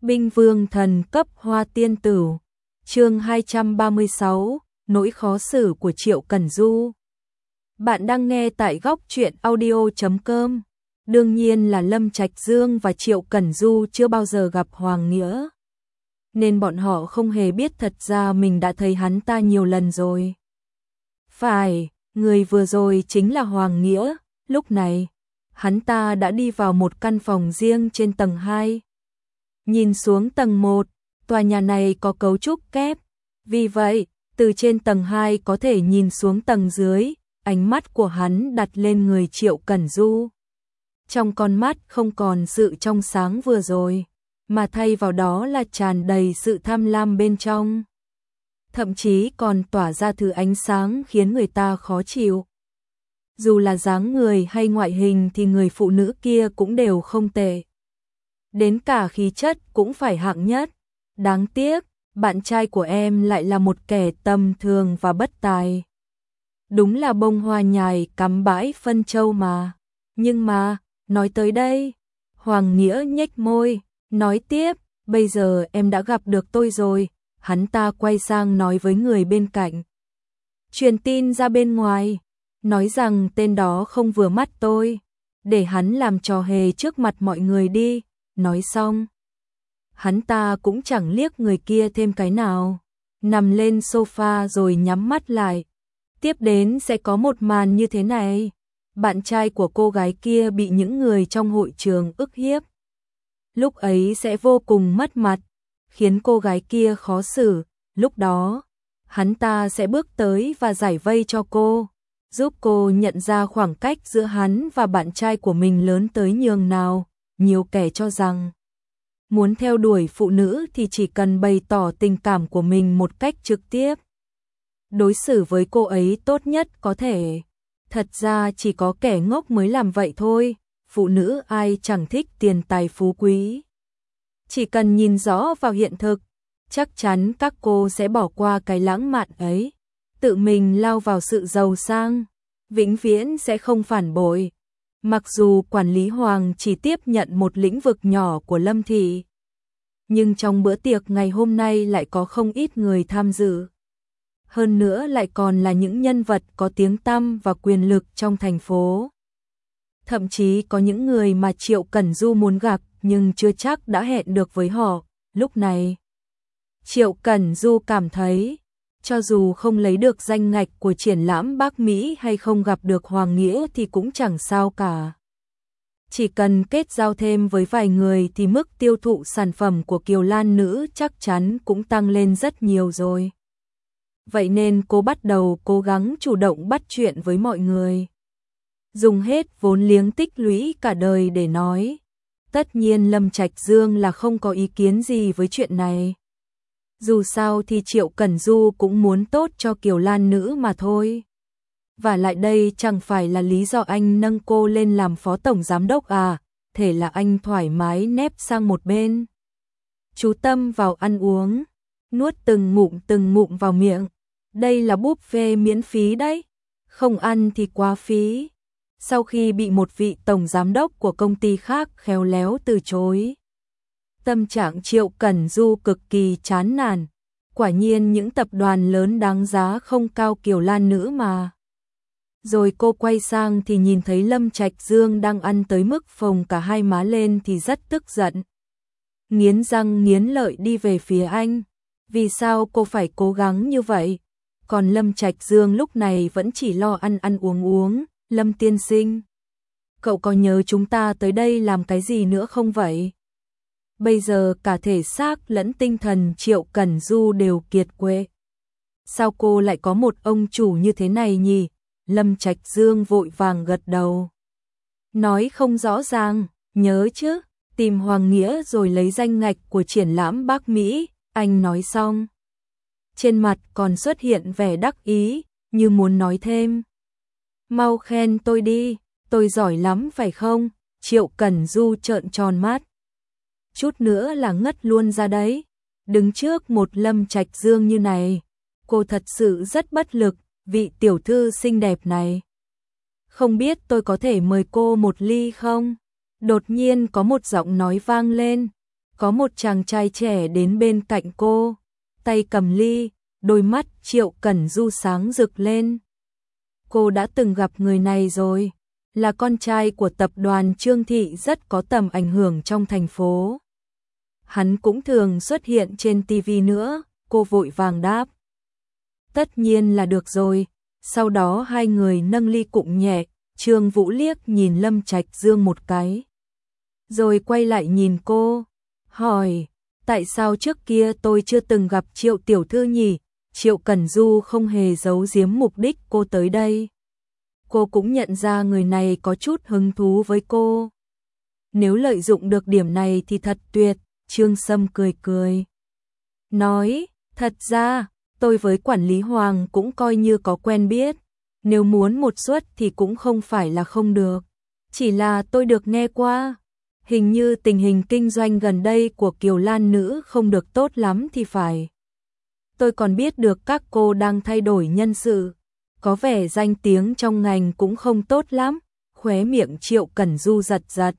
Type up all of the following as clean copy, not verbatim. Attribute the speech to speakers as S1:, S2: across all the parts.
S1: Binh vương thần cấp hoa tiên tử. Chương 236, nỗi khó xử của Triệu Cẩn Du. Bạn đang nghe tại góc truyện audio.com. Đương nhiên là Lâm Trạch Dương và Triệu Cẩn Du chưa bao giờ gặp Hoàng Nghĩa, nên bọn họ không hề biết thật ra mình đã thấy hắn ta nhiều lần rồi. Phải, người vừa rồi chính là Hoàng Nghĩa. Lúc này, hắn ta đã đi vào một căn phòng riêng trên tầng 2. Nhìn xuống tầng 1, tòa nhà này có cấu trúc kép. Vì vậy, từ trên tầng 2 có thể nhìn xuống tầng dưới. Ánh mắt của hắn đặt lên người Triệu Cẩn Du. Trong con mắt không còn sự trong sáng vừa rồi, mà thay vào đó là tràn đầy sự tham lam bên trong. Thậm chí còn tỏa ra thứ ánh sáng khiến người ta khó chịu. Dù là dáng người hay ngoại hình thì người phụ nữ kia cũng đều không tệ. Đến cả khí chất cũng phải hạng nhất. Đáng tiếc, bạn trai của em lại là một kẻ tầm thường và bất tài. Đúng là bông hoa nhài cắm bãi phân châu mà. Nhưng mà, nói tới đây, Hoàng Nghĩa nhếch môi, nói tiếp, bây giờ em đã gặp được tôi rồi. Hắn ta quay sang nói với người bên cạnh. Truyền tin ra bên ngoài, nói rằng tên đó không vừa mắt tôi, để hắn làm trò hề trước mặt mọi người đi. Nói xong, hắn ta cũng chẳng liếc người kia thêm cái nào, nằm lên sofa rồi nhắm mắt lại. Tiếp đến sẽ có một màn như thế này. Bạn trai của cô gái kia bị những người trong hội trường ức hiếp. Lúc ấy sẽ vô cùng mất mặt, khiến cô gái kia khó xử. Lúc đó, hắn ta sẽ bước tới và giải vây cho cô, giúp cô nhận ra khoảng cách giữa hắn và bạn trai của mình lớn tới nhường nào. Nhiều kẻ cho rằng, muốn theo đuổi phụ nữ thì chỉ cần bày tỏ tình cảm của mình một cách trực tiếp, đối xử với cô ấy tốt nhất có thể. Thật ra chỉ có kẻ ngốc mới làm vậy thôi. Phụ nữ ai chẳng thích tiền tài phú quý. Chỉ cần nhìn rõ vào hiện thực, chắc chắn các cô sẽ bỏ qua cái lãng mạn ấy, tự mình lao vào sự giàu sang, vĩnh viễn sẽ không phản bội. Mặc dù quản lý Hoàng chỉ tiếp nhận một lĩnh vực nhỏ của Lâm thị, nhưng trong bữa tiệc ngày hôm nay lại có không ít người tham dự. Hơn nữa lại còn là những nhân vật có tiếng tăm và quyền lực trong thành phố. Thậm chí có những người mà Triệu Cẩn Du muốn gặp nhưng chưa chắc đã hẹn được với họ. Lúc này, Triệu Cẩn Du cảm thấy, cho dù không lấy được danh ngạch của triển lãm Bắc Mỹ hay không gặp được Hoàng Nghĩa thì cũng chẳng sao cả. Chỉ cần kết giao thêm với vài người thì mức tiêu thụ sản phẩm của Kiều Lan nữ chắc chắn cũng tăng lên rất nhiều rồi. Vậy nên cô bắt đầu cố gắng chủ động bắt chuyện với mọi người. Dùng hết vốn liếng tích lũy cả đời để nói. Tất nhiên Lâm Trạch Dương là không có ý kiến gì với chuyện này. Dù sao thì Triệu Cẩn Du cũng muốn tốt cho Kiều Lan nữ mà thôi. Và lại đây chẳng phải là lý do anh nâng cô lên làm phó tổng giám đốc à, thế là anh thoải mái nép sang một bên. Chú tâm vào ăn uống, nuốt từng ngụm vào miệng. Đây là buffet miễn phí đấy, không ăn thì quá phí. Sau khi bị một vị tổng giám đốc của công ty khác khéo léo từ chối, tâm trạng Triệu Cẩn Du cực kỳ chán nản. Quả nhiên những tập đoàn lớn đáng giá không cao Kiều Lan nữ mà. Rồi cô quay sang thì nhìn thấy Lâm Trạch Dương đang ăn tới mức phồng cả hai má lên thì rất tức giận. Nghiến răng nghiến lợi đi về phía anh. Vì sao cô phải cố gắng như vậy? Còn Lâm Trạch Dương lúc này vẫn chỉ lo ăn uống. Lâm tiên sinh, cậu có nhớ chúng ta tới đây làm cái gì nữa không vậy? Bây giờ cả thể xác lẫn tinh thần Triệu Cẩn Du đều kiệt quệ. Sao cô lại có một ông chủ như thế này nhỉ? Lâm Trạch Dương vội vàng gật đầu. Nói không rõ ràng, nhớ chứ, tìm Hoàng Nghĩa rồi lấy danh ngạch của triển lãm Bắc Mỹ. Anh nói xong, trên mặt còn xuất hiện vẻ đắc ý, như muốn nói thêm. Mau khen tôi đi, tôi giỏi lắm phải không? Triệu Cẩn Du trợn tròn mắt. Chút nữa là ngất luôn ra đấy. Đứng trước một Lâm Trạch Dương như này, cô thật sự rất bất lực, vị tiểu thư xinh đẹp này. Không biết tôi có thể mời cô một ly không? Đột nhiên có một giọng nói vang lên. Có một chàng trai trẻ đến bên cạnh cô, tay cầm ly, đôi mắt Triệu Cẩn Du sáng rực lên. Cô đã từng gặp người này rồi, là con trai của tập đoàn Trương Thị rất có tầm ảnh hưởng trong thành phố. Hắn cũng thường xuất hiện trên TV nữa, cô vội vàng đáp. Tất nhiên là được rồi, sau đó hai người nâng ly cụng nhẹ, Trương Vũ liếc nhìn Lâm Trạch Dương một cái. Rồi quay lại nhìn cô, hỏi, tại sao trước kia tôi chưa từng gặp Triệu tiểu thư nhỉ? Triệu Cẩn Du không hề giấu giếm mục đích cô tới đây. Cô cũng nhận ra người này có chút hứng thú với cô. Nếu lợi dụng được điểm này thì thật tuyệt, Trương Sâm cười cười. Nói, thật ra, tôi với quản lý Hoàng cũng coi như có quen biết. Nếu muốn một suất thì cũng không phải là không được. Chỉ là tôi được nghe qua. Hình như tình hình kinh doanh gần đây của Kiều Lan Nữ không được tốt lắm thì phải. Tôi còn biết được các cô đang thay đổi nhân sự. Có vẻ danh tiếng trong ngành cũng không tốt lắm. Khóe miệng Triệu Cẩn Du giật giật.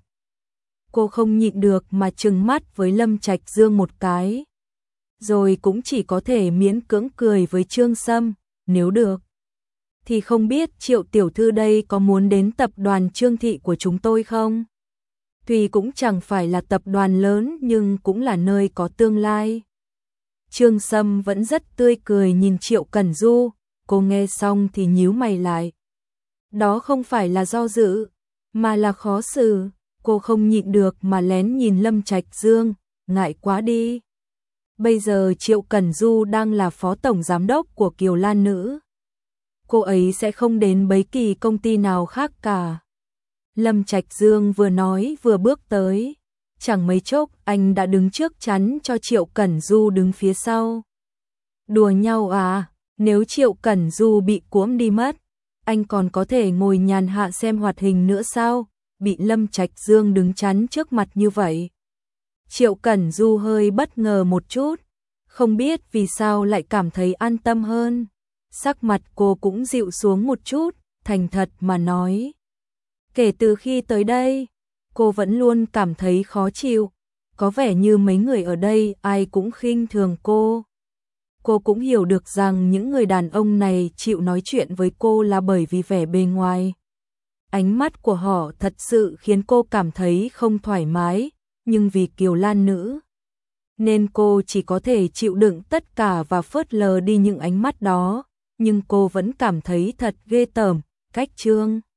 S1: Cô không nhịn được mà trừng mắt với Lâm Trạch Dương một cái. Rồi cũng chỉ có thể miễn cưỡng cười với Trương Sâm, nếu được. Thì không biết Triệu tiểu thư đây có muốn đến tập đoàn Trương Thị của chúng tôi không? Tuy cũng chẳng phải là tập đoàn lớn nhưng cũng là nơi có tương lai. Trương Sâm vẫn rất tươi cười nhìn Triệu Cẩn Du, cô nghe xong thì nhíu mày lại. Đó không phải là do dự, mà là khó xử, cô không nhịn được mà lén nhìn Lâm Trạch Dương, ngại quá đi. Bây giờ Triệu Cẩn Du đang là phó tổng giám đốc của Kiều Lan Nữ. Cô ấy sẽ không đến bất kỳ công ty nào khác cả. Lâm Trạch Dương vừa nói vừa bước tới. Chẳng mấy chốc anh đã đứng trước chắn cho Triệu Cẩn Du đứng phía sau. Đùa nhau à, nếu Triệu Cẩn Du bị cuỗm đi mất, anh còn có thể ngồi nhàn hạ xem hoạt hình nữa sao? Bị Lâm Trạch Dương đứng chắn trước mặt như vậy. Triệu Cẩn Du hơi bất ngờ một chút, không biết vì sao lại cảm thấy an tâm hơn. Sắc mặt cô cũng dịu xuống một chút, thành thật mà nói. Kể từ khi tới đây, cô vẫn luôn cảm thấy khó chịu, có vẻ như mấy người ở đây ai cũng khinh thường cô. Cô cũng hiểu được rằng những người đàn ông này chịu nói chuyện với cô là bởi vì vẻ bề ngoài. Ánh mắt của họ thật sự khiến cô cảm thấy không thoải mái, nhưng vì Kiều Lan Nữ, nên cô chỉ có thể chịu đựng tất cả và phớt lờ đi những ánh mắt đó, nhưng cô vẫn cảm thấy thật ghê tởm, cách Trương